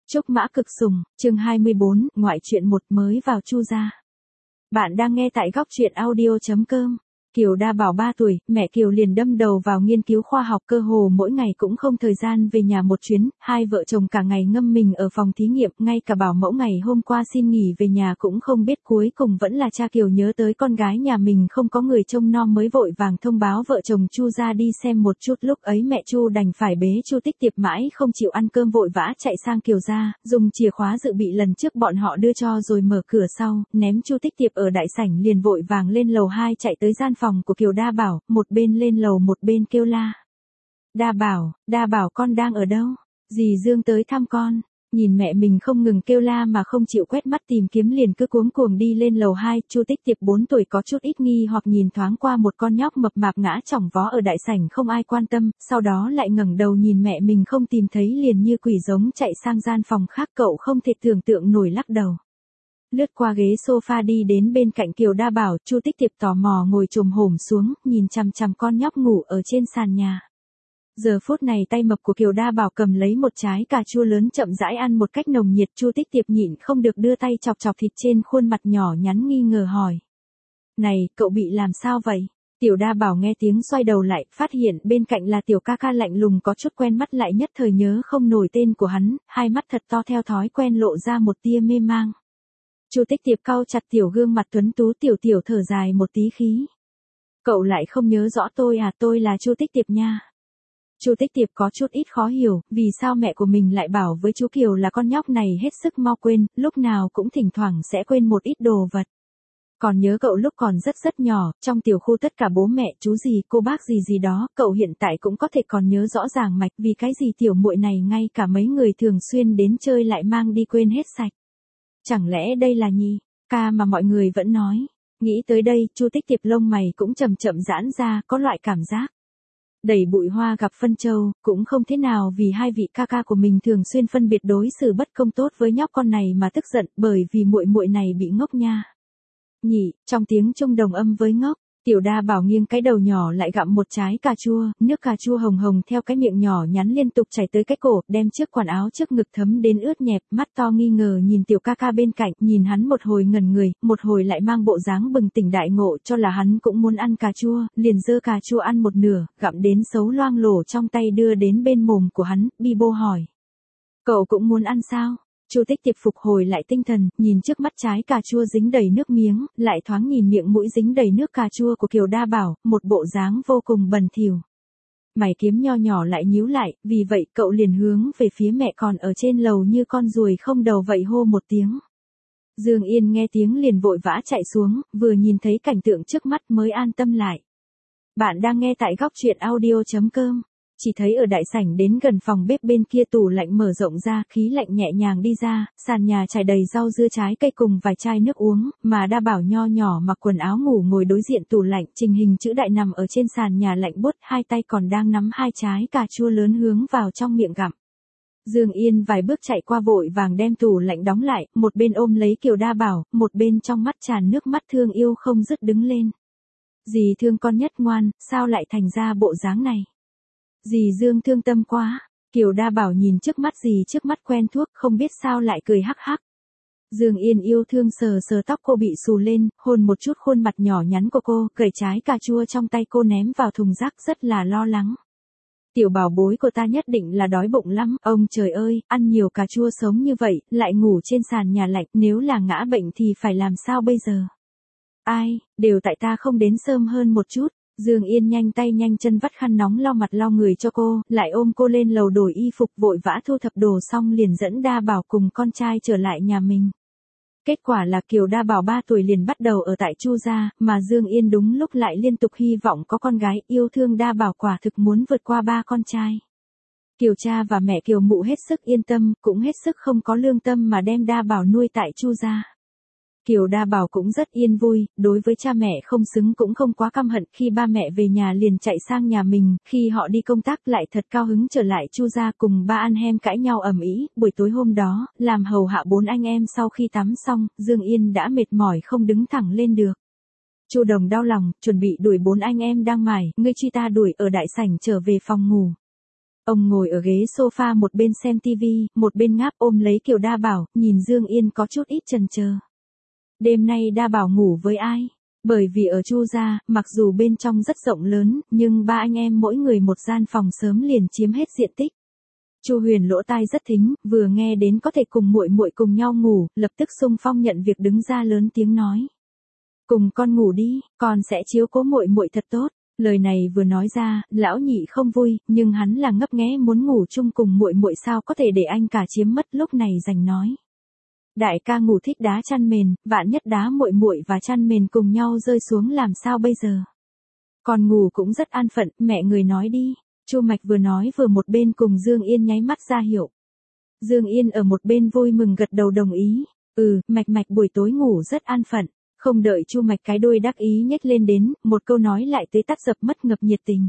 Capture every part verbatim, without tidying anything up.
Trúc Mã Cực Sùng, chương hai mươi bốn, ngoại truyện một mới vào Chu gia. Bạn đang nghe tại góc truyện audio chấm com. Kiều Đa Bảo ba tuổi, mẹ Kiều liền đâm đầu vào nghiên cứu khoa học, cơ hồ mỗi ngày cũng không thời gian về nhà một chuyến, hai vợ chồng cả ngày ngâm mình ở phòng thí nghiệm, ngay cả bảo mẫu ngày hôm qua xin nghỉ về nhà cũng không biết, cuối cùng vẫn là cha Kiều nhớ tới con gái nhà mình không có người trông nom mới vội vàng thông báo vợ chồng Chu ra đi xem một chút, lúc ấy mẹ Chu đành phải bế Chu Tích Tiệp mãi không chịu ăn cơm, vội vã chạy sang Kiều gia, dùng chìa khóa dự bị lần trước bọn họ đưa cho rồi mở cửa sau, ném Chu Tích Tiệp ở đại sảnh liền vội vàng lên lầu hai chạy tới gian phòng của Kiều Đa Bảo, một bên lên lầu một bên kêu la. Đa Bảo, Đa Bảo con đang ở đâu? Dì Dương tới thăm con. Nhìn mẹ mình không ngừng kêu la mà không chịu quét mắt tìm kiếm, liền cứ cuống cuồng đi lên lầu hai. Chu Tích Tiệp bốn tuổi có chút ít nghi hoặc nhìn thoáng qua một con nhóc mập mạp ngã chỏng vó ở đại sảnh không ai quan tâm, sau đó lại ngẩng đầu nhìn mẹ mình không tìm thấy liền như quỷ giống chạy sang gian phòng khác. Cậu không thể tưởng tượng nổi lắc đầu. Lướt qua ghế sofa đi đến bên cạnh Kiều Đa Bảo, Chu Tích Tiệp tò mò ngồi chồm hổm xuống, nhìn chằm chằm con nhóc ngủ ở trên sàn nhà. Giờ phút này tay mập của Kiều Đa Bảo cầm lấy một trái cà chua lớn chậm rãi ăn một cách nồng nhiệt. Chu Tích Tiệp nhịn không được đưa tay chọc chọc thịt trên khuôn mặt nhỏ nhắn, nghi ngờ hỏi. Này, cậu bị làm sao vậy? Tiểu Đa Bảo nghe tiếng xoay đầu lại, phát hiện bên cạnh là tiểu ca ca lạnh lùng có chút quen mắt, lại nhất thời nhớ không nổi tên của hắn, hai mắt thật to theo thói quen lộ ra một tia mê mang. Chu Tích Tiệp cau chặt tiểu gương mặt tuấn tú, tiểu tiểu thở dài một tí khí. Cậu lại không nhớ rõ tôi à? Tôi là Chu Tích Tiệp nha. Chu Tích Tiệp có chút ít khó hiểu, vì sao mẹ của mình lại bảo với chú Kiều là con nhóc này hết sức mau quên, lúc nào cũng thỉnh thoảng sẽ quên một ít đồ vật. Còn nhớ cậu lúc còn rất rất nhỏ, trong tiểu khu tất cả bố mẹ, chú gì, cô bác gì gì đó, cậu hiện tại cũng có thể còn nhớ rõ ràng mạch, vì cái gì tiểu muội này ngay cả mấy người thường xuyên đến chơi lại mang đi quên hết sạch. Chẳng lẽ đây là nhị ca mà mọi người vẫn nói? Nghĩ tới đây, Chu Tích Tiệp lông mày cũng chậm chậm giãn ra, có loại cảm giác đẩy bụi hoa gặp phân châu, cũng không thế nào vì hai vị ca ca của mình thường xuyên phân biệt đối xử bất công tốt với nhóc con này mà tức giận, bởi vì muội muội này bị ngốc nha. Nhị, trong tiếng Trung đồng âm với ngốc. Tiểu Đa Bảo nghiêng cái đầu nhỏ lại gặm một trái cà chua, nước cà chua hồng hồng theo cái miệng nhỏ nhắn liên tục chảy tới cái cổ, đem chiếc quần áo trước ngực thấm đến ướt nhẹp, mắt to nghi ngờ nhìn tiểu ca ca bên cạnh, nhìn hắn một hồi ngẩn người, một hồi lại mang bộ dáng bừng tỉnh đại ngộ, cho là hắn cũng muốn ăn cà chua, liền giơ cà chua ăn một nửa, gặm đến xấu loang lổ trong tay đưa đến bên mồm của hắn, bi bô hỏi. Cậu cũng muốn ăn sao? Chu Tích Tiệp phục hồi lại tinh thần, nhìn trước mắt trái cà chua dính đầy nước miếng, lại thoáng nhìn miệng mũi dính đầy nước cà chua của Kiều Đa Bảo, một bộ dáng vô cùng bẩn thỉu. Mày kiếm nho nhỏ lại nhíu lại, vì vậy cậu liền hướng về phía mẹ còn ở trên lầu như con ruồi không đầu vậy hô một tiếng. Dương Yên nghe tiếng liền vội vã chạy xuống, vừa nhìn thấy cảnh tượng trước mắt mới an tâm lại. Bạn đang nghe tại góc truyện audio chấm com. Chỉ thấy ở đại sảnh đến gần phòng bếp bên kia tủ lạnh mở rộng ra, khí lạnh nhẹ nhàng đi ra, sàn nhà trải đầy rau dưa trái cây cùng vài chai nước uống, mà Đa Bảo nho nhỏ mặc quần áo ngủ ngồi đối diện tủ lạnh, trình hình chữ đại nằm ở trên sàn nhà lạnh buốt, hai tay còn đang nắm hai trái cà chua lớn hướng vào trong miệng gặm. Dương Yên vài bước chạy qua vội vàng đem tủ lạnh đóng lại, một bên ôm lấy Kiều Đa Bảo, một bên trong mắt tràn nước mắt thương yêu không dứt đứng lên. Dì thương con nhất ngoan, sao lại thành ra bộ dáng này? Dì Dương thương tâm quá. Kiều Đa Bảo nhìn trước mắt dì trước mắt quen thuốc, không biết sao lại cười hắc hắc. Dương Yên yêu thương sờ sờ tóc cô bị xù lên, hôn một chút khuôn mặt nhỏ nhắn của cô, cởi trái cà chua trong tay cô ném vào thùng rác, rất là lo lắng. Tiểu bảo bối của ta nhất định là đói bụng lắm, ông trời ơi, ăn nhiều cà chua sống như vậy, lại ngủ trên sàn nhà lạnh, nếu là ngã bệnh thì phải làm sao bây giờ? Ai, đều tại ta không đến sớm hơn một chút. Dương Yên nhanh tay nhanh chân vắt khăn nóng lau mặt lau người cho cô, lại ôm cô lên lầu đổi y phục, vội vã thu thập đồ xong liền dẫn Đa Bảo cùng con trai trở lại nhà mình. Kết quả là Kiều Đa Bảo ba tuổi liền bắt đầu ở tại Chu gia, mà Dương Yên đúng lúc lại liên tục hy vọng có con gái, yêu thương Đa Bảo quả thực muốn vượt qua ba con trai. Kiều cha và mẹ Kiều mụ hết sức yên tâm, cũng hết sức không có lương tâm mà đem Đa Bảo nuôi tại Chu gia. Kiều Đa Bảo cũng rất yên vui, đối với cha mẹ không xứng cũng không quá căm hận, khi ba mẹ về nhà liền chạy sang nhà mình, khi họ đi công tác lại thật cao hứng trở lại Chu gia cùng ba ăn hem cãi nhau ầm ĩ. Buổi tối hôm đó, làm hầu hạ bốn anh em sau khi tắm xong, Dương Yên đã mệt mỏi không đứng thẳng lên được. Chu Đồng đau lòng, chuẩn bị đuổi bốn anh em đang mải, ngươi truy ta đuổi ở đại sảnh trở về phòng ngủ. Ông ngồi ở ghế sofa một bên xem tivi, một bên ngáp ôm lấy Kiều Đa Bảo, nhìn Dương Yên có chút ít chần chờ. Đêm nay Đa Bảo ngủ với ai? Bởi vì ở Chu gia, mặc dù bên trong rất rộng lớn, nhưng ba anh em mỗi người một gian phòng sớm liền chiếm hết diện tích. Chu Huyền lỗ tai rất thính, vừa nghe đến có thể cùng muội muội cùng nhau ngủ, lập tức xung phong nhận việc đứng ra lớn tiếng nói: "Cùng con ngủ đi, con sẽ chiếu cố muội muội thật tốt." Lời này vừa nói ra, lão nhị không vui, nhưng hắn là ngấp nghé muốn ngủ chung cùng muội muội sao có thể để anh cả chiếm mất, lúc này rành nói: "Đại ca ngủ thích đá chăn mền, vạn nhất đá muội muội và chăn mền cùng nhau rơi xuống làm sao bây giờ? Con ngủ cũng rất an phận, mẹ người nói đi." Chu Mạch vừa nói vừa một bên cùng Dương Yên nháy mắt ra hiệu. Dương Yên ở một bên vui mừng gật đầu đồng ý. Ừ, Mạch Mạch buổi tối ngủ rất an phận. Không đợi Chu Mạch cái đuôi đắc ý nhếch lên đến, một câu nói lại tới tắt dập mất ngập nhiệt tình.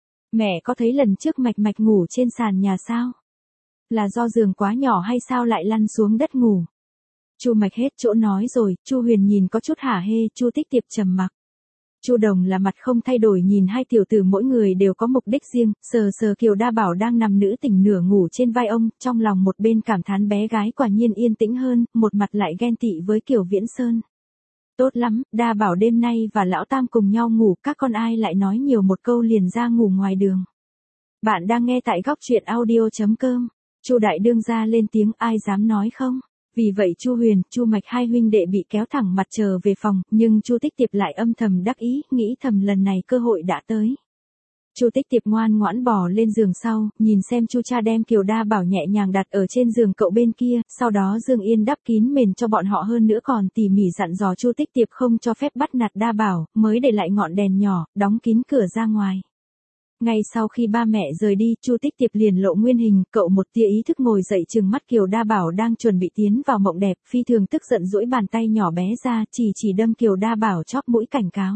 Mẹ có thấy lần trước Mạch Mạch ngủ trên sàn nhà sao? Là do giường quá nhỏ hay sao lại lăn xuống đất ngủ? Chu Mạch hết chỗ nói rồi, Chu Huyền nhìn có chút hả hê, Chu Tích Tiệp trầm mặc. Chu Đồng là mặt không thay đổi nhìn hai tiểu tử mỗi người đều có mục đích riêng, sờ sờ Kiều Đa Bảo đang nằm nữ tỉnh nửa ngủ trên vai ông, trong lòng một bên cảm thán bé gái quả nhiên yên tĩnh hơn, một mặt lại ghen tị với Kiều Viễn Sơn. Tốt lắm, Đa Bảo đêm nay và lão tam cùng nhau ngủ, các con ai lại nói nhiều một câu liền ra ngủ ngoài đường. Bạn đang nghe tại góc truyện audio chấm com. Chu Đại Đương ra lên tiếng, ai dám nói không? Vì vậy Chu Huyền, Chu Mạch hai huynh đệ bị kéo thẳng mặt trở về phòng, nhưng Chu Tích Tiệp lại âm thầm đắc ý, nghĩ thầm lần này cơ hội đã tới. Chu Tích Tiệp ngoan ngoãn bò lên giường sau, nhìn xem Chu cha đem Kiều Đa Bảo nhẹ nhàng đặt ở trên giường cậu bên kia, sau đó Dương Yên đắp kín mền cho bọn họ, hơn nữa còn tỉ mỉ dặn dò Chu Tích Tiệp không cho phép bắt nạt Đa Bảo, mới để lại ngọn đèn nhỏ, đóng kín cửa ra ngoài. Ngay sau khi ba mẹ rời đi, Chu Tích Tiệp liền lộ nguyên hình, cậu một tia ý thức ngồi dậy trừng mắt Kiều Đa Bảo đang chuẩn bị tiến vào mộng đẹp, phi thường tức giận duỗi bàn tay nhỏ bé ra, chỉ chỉ đâm Kiều Đa Bảo chóp mũi cảnh cáo.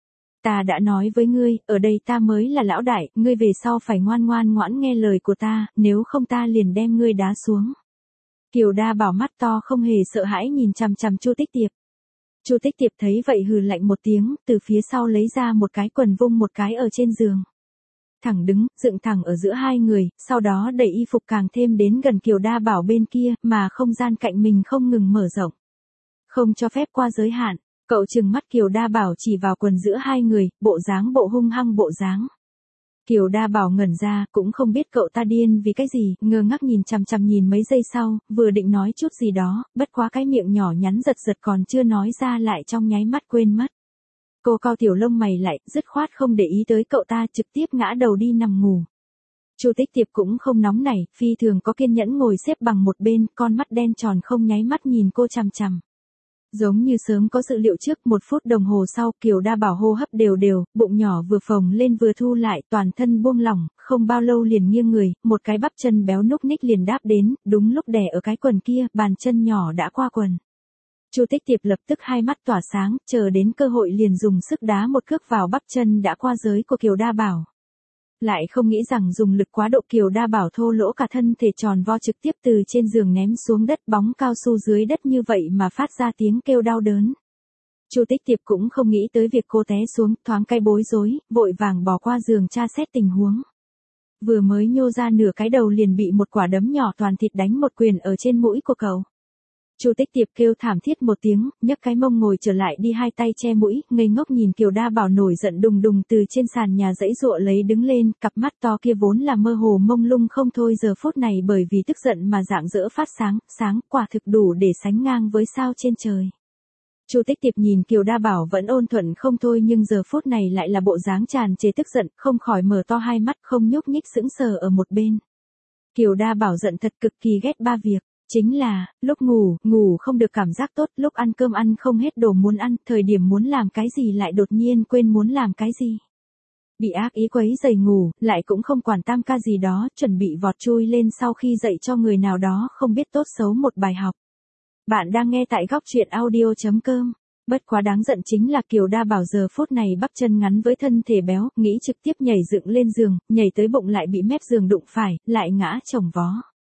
Ta đã nói với ngươi, ở đây ta mới là lão đại, ngươi về sau phải ngoan ngoan ngoãn nghe lời của ta, nếu không ta liền đem ngươi đá xuống. Kiều Đa Bảo mắt to không hề sợ hãi nhìn chằm chằm Chu Tích Tiệp. Chu Tích Tiệp thấy vậy hừ lạnh một tiếng, từ phía sau lấy ra một cái quần vung một cái ở trên giường. Thẳng đứng, dựng thẳng ở giữa hai người, sau đó đẩy y phục càng thêm đến gần Kiều Đa Bảo bên kia, mà không gian cạnh mình không ngừng mở rộng. Không cho phép qua giới hạn, cậu trừng mắt Kiều Đa Bảo chỉ vào quần giữa hai người, bộ dáng bộ hung hăng bộ dáng. Kiều Đa Bảo ngẩn ra, cũng không biết cậu ta điên vì cái gì, ngơ ngác nhìn chằm chằm nhìn mấy giây sau, vừa định nói chút gì đó, bất quá cái miệng nhỏ nhắn giật giật còn chưa nói ra lại trong nháy mắt quên mất. Cô cau tiểu lông mày lại, dứt khoát không để ý tới cậu ta, trực tiếp ngã đầu đi nằm ngủ. Chu Tích Tiệp cũng không nóng nảy, phi thường có kiên nhẫn ngồi xếp bằng một bên, con mắt đen tròn không nháy mắt nhìn cô chằm chằm. Giống như sớm có dự liệu trước, một phút đồng hồ sau, Kiều Đa Bảo hô hấp đều đều, bụng nhỏ vừa phồng lên vừa thu lại, toàn thân buông lỏng, không bao lâu liền nghiêng người, một cái bắp chân béo núc ních liền đáp đến, đúng lúc đè ở cái quần kia, bàn chân nhỏ đã qua quần. Chu Tích Tiệp lập tức hai mắt tỏa sáng, chờ đến cơ hội liền dùng sức đá một cước vào bắp chân đã qua giới của Kiều Đa Bảo. Lại không nghĩ rằng dùng lực quá độ, Kiều Đa Bảo thô lỗ cả thân thể tròn vo trực tiếp từ trên giường ném xuống đất, bóng cao su dưới đất như vậy mà phát ra tiếng kêu đau đớn. Chu Tích Tiệp cũng không nghĩ tới việc cô té xuống, thoáng cái bối rối, vội vàng bò qua giường tra xét tình huống. Vừa mới nhô ra nửa cái đầu liền bị một quả đấm nhỏ toàn thịt đánh một quyền ở trên mũi của cậu. Chu Tích Tiệp kêu thảm thiết một tiếng, nhấc cái mông ngồi trở lại đi, hai tay che mũi, ngây ngốc nhìn Kiều Đa Bảo nổi giận đùng đùng từ trên sàn nhà giãy giụa lấy đứng lên, cặp mắt to kia vốn là mơ hồ mông lung không thôi, giờ phút này bởi vì tức giận mà rạng rỡ phát sáng, sáng quả thực đủ để sánh ngang với sao trên trời. Chu Tích Tiệp nhìn Kiều Đa Bảo vẫn ôn thuận không thôi, nhưng giờ phút này lại là bộ dáng tràn trề tức giận, không khỏi mở to hai mắt không nhúc nhích sững sờ ở một bên. Kiều Đa Bảo giận thật, cực kỳ ghét ba việc. Chính là, lúc ngủ, ngủ không được cảm giác tốt, lúc ăn cơm ăn không hết đồ muốn ăn, thời điểm muốn làm cái gì lại đột nhiên quên muốn làm cái gì. Bị ác ý quấy rầy ngủ, lại cũng không quản tam ca gì đó, chuẩn bị vọt chui lên sau khi dạy cho người nào đó không biết tốt xấu một bài học. Bạn đang nghe tại góc truyện audio chấm com. Bất quá đáng giận chính là Kiều Đa Bảo giờ phút này bắp chân ngắn với thân thể béo, nghĩ trực tiếp nhảy dựng lên giường, nhảy tới bụng lại bị mép giường đụng phải, lại ngã chồng vó.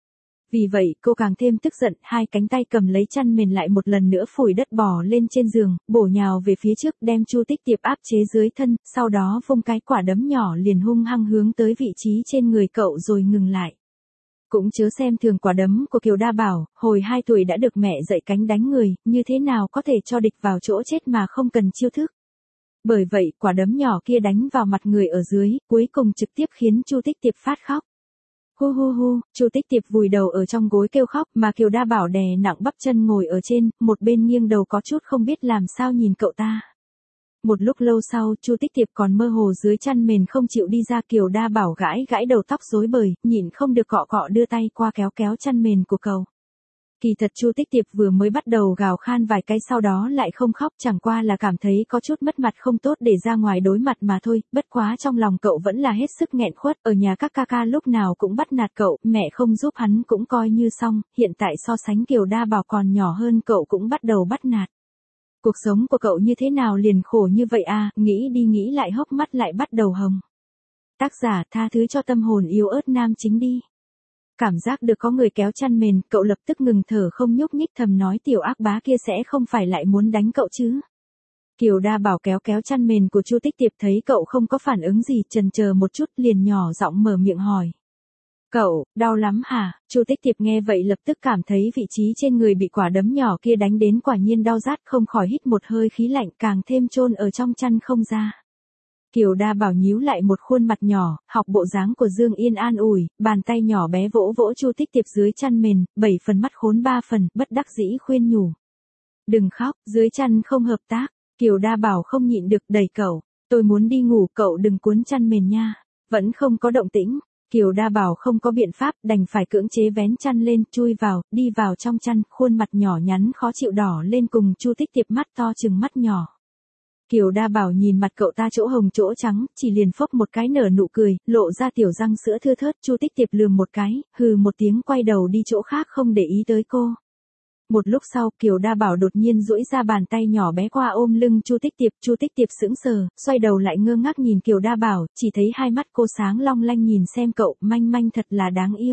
Vì vậy cô càng thêm tức giận, hai cánh tay cầm lấy chăn mền lại một lần nữa phủi đất bò lên trên giường, bổ nhào về phía trước đem Chu Tích Tiệp áp chế dưới thân, sau đó vung cái quả đấm nhỏ liền hung hăng hướng tới vị trí trên người cậu rồi ngừng lại. Cũng chớ xem thường quả đấm của Kiều Đa Bảo, hồi hai tuổi đã được mẹ dạy cánh đánh người, như thế nào có thể cho địch vào chỗ chết mà không cần chiêu thức. Bởi vậy, quả đấm nhỏ kia đánh vào mặt người ở dưới, cuối cùng trực tiếp khiến Chu Tích Tiệp phát khóc. Hu hu hu, Chu Tích Tiệp vùi đầu ở trong gối kêu khóc, mà Kiều Đa Bảo đè nặng bắp chân ngồi ở trên, một bên nghiêng đầu có chút không biết làm sao nhìn cậu ta. Một lúc lâu sau, Chu Tích Tiệp còn mơ hồ dưới chăn mền không chịu đi ra, Kiều Đa Bảo gãi gãi đầu tóc rối bời, nhịn không được cọ cọ đưa tay qua kéo kéo chăn mền của cậu. Kỳ thật Chu Tích Tiệp vừa mới bắt đầu gào khan vài cái sau đó lại không khóc, chẳng qua là cảm thấy có chút mất mặt không tốt để ra ngoài đối mặt mà thôi, bất quá trong lòng cậu vẫn là hết sức nghẹn khuất, ở nhà các ca ca lúc nào cũng bắt nạt cậu, mẹ không giúp hắn cũng coi như xong, hiện tại so sánh Kiều Đa Bảo còn nhỏ hơn cậu cũng bắt đầu bắt nạt. Cuộc sống của cậu như thế nào liền khổ như vậy à, nghĩ đi nghĩ lại hốc mắt lại bắt đầu hồng. Tác giả tha thứ cho tâm hồn yếu ớt nam chính đi. Cảm giác được có người kéo chăn mền, cậu lập tức ngừng thở không nhúc nhích thầm nói tiểu ác bá kia sẽ không phải lại muốn đánh cậu chứ. Kiều Đa Bảo kéo kéo chăn mền của Chu Tích Tiệp thấy cậu không có phản ứng gì, chần chờ một chút liền nhỏ giọng mở miệng hỏi. Cậu, đau lắm hả? Chu Tích Tiệp nghe vậy lập tức cảm thấy vị trí trên người bị quả đấm nhỏ kia đánh đến quả nhiên đau rát, không khỏi hít một hơi khí lạnh, càng thêm chôn ở trong chăn không ra. Kiều Đa Bảo nhíu lại một khuôn mặt nhỏ, học bộ dáng của Dương Yên an ủi, bàn tay nhỏ bé vỗ vỗ Chu Tích Tiệp dưới chăn mền, bảy phần mắt khốn ba phần, bất đắc dĩ khuyên nhủ. Đừng khóc, dưới chăn không hợp tác. Kiều Đa Bảo không nhịn được đẩy cậu, tôi muốn đi ngủ, cậu đừng cuốn chăn mền nha. Vẫn không có động tĩnh. Kiều Đa Bảo không có biện pháp, đành phải cưỡng chế vén chăn lên, chui vào, đi vào trong chăn, khuôn mặt nhỏ nhắn khó chịu đỏ lên cùng Chu Tích Tiệp mắt to chừng mắt nhỏ. Kiều Đa Bảo nhìn mặt cậu ta chỗ hồng chỗ trắng, chỉ liền phốc một cái nở nụ cười, lộ ra tiểu răng sữa thưa thớt, Chu Tích Tiệp lườm một cái, hừ một tiếng quay đầu đi chỗ khác không để ý tới cô. Một lúc sau, Kiều Đa Bảo đột nhiên duỗi ra bàn tay nhỏ bé qua ôm lưng Chu Tích Tiệp, Chu Tích Tiệp sững sờ, xoay đầu lại ngơ ngác nhìn Kiều Đa Bảo, chỉ thấy hai mắt cô sáng long lanh nhìn xem cậu, manh manh thật là đáng yêu.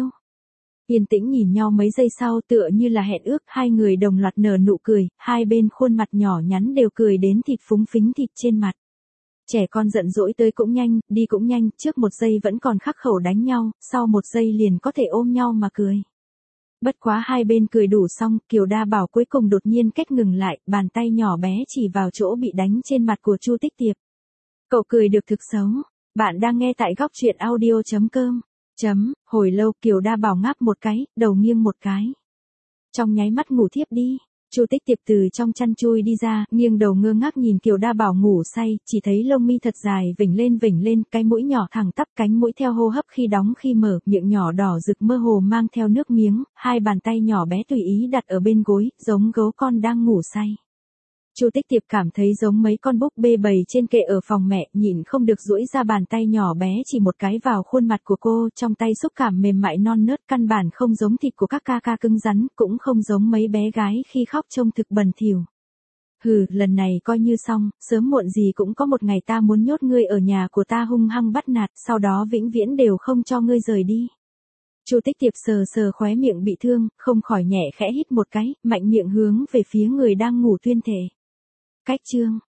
Yên tĩnh nhìn nhau mấy giây sau tựa như là hẹn ước, hai người đồng loạt nở nụ cười, hai bên khuôn mặt nhỏ nhắn đều cười đến thịt phúng phính thịt trên mặt. Trẻ con giận dỗi tới cũng nhanh, đi cũng nhanh, trước một giây vẫn còn khắc khẩu đánh nhau, sau một giây liền có thể ôm nhau mà cười. Bất quá hai bên cười đủ xong, Kiều Đa Bảo cuối cùng đột nhiên kết ngừng lại, bàn tay nhỏ bé chỉ vào chỗ bị đánh trên mặt của Chu Tích Tiệp. Cậu cười được thực xấu. Bạn đang nghe tại góc truyện audio chấm com. Chấm, hồi lâu Kiều Đa Bảo ngáp một cái, đầu nghiêng một cái. Trong nháy mắt ngủ thiếp đi. Chu Tích Tiệp từ trong chăn chui đi ra, nghiêng đầu ngơ ngác nhìn Kiều Đa Bảo ngủ say, chỉ thấy lông mi thật dài vểnh lên vểnh lên, cái mũi nhỏ thẳng tắp, cánh mũi theo hô hấp khi đóng khi mở, miệng nhỏ đỏ rực mơ hồ mang theo nước miếng, hai bàn tay nhỏ bé tùy ý đặt ở bên gối, giống gấu con đang ngủ say. Chu Tích Tiệp cảm thấy giống mấy con búp bê bầy trên kệ ở phòng mẹ, nhịn không được duỗi ra bàn tay nhỏ bé chỉ một cái vào khuôn mặt của cô, trong tay xúc cảm mềm mại non nớt, căn bản không giống thịt của các ca ca cứng rắn, cũng không giống mấy bé gái khi khóc trông thực bẩn thỉu. Hừ, lần này coi như xong, sớm muộn gì cũng có một ngày ta muốn nhốt ngươi ở nhà của ta hung hăng bắt nạt, sau đó vĩnh viễn đều không cho ngươi rời đi. Chu Tích Tiệp sờ sờ khóe miệng bị thương, không khỏi nhẹ khẽ hít một cái, mạnh miệng hướng về phía người đang ngủ tuyên thể. Cách chương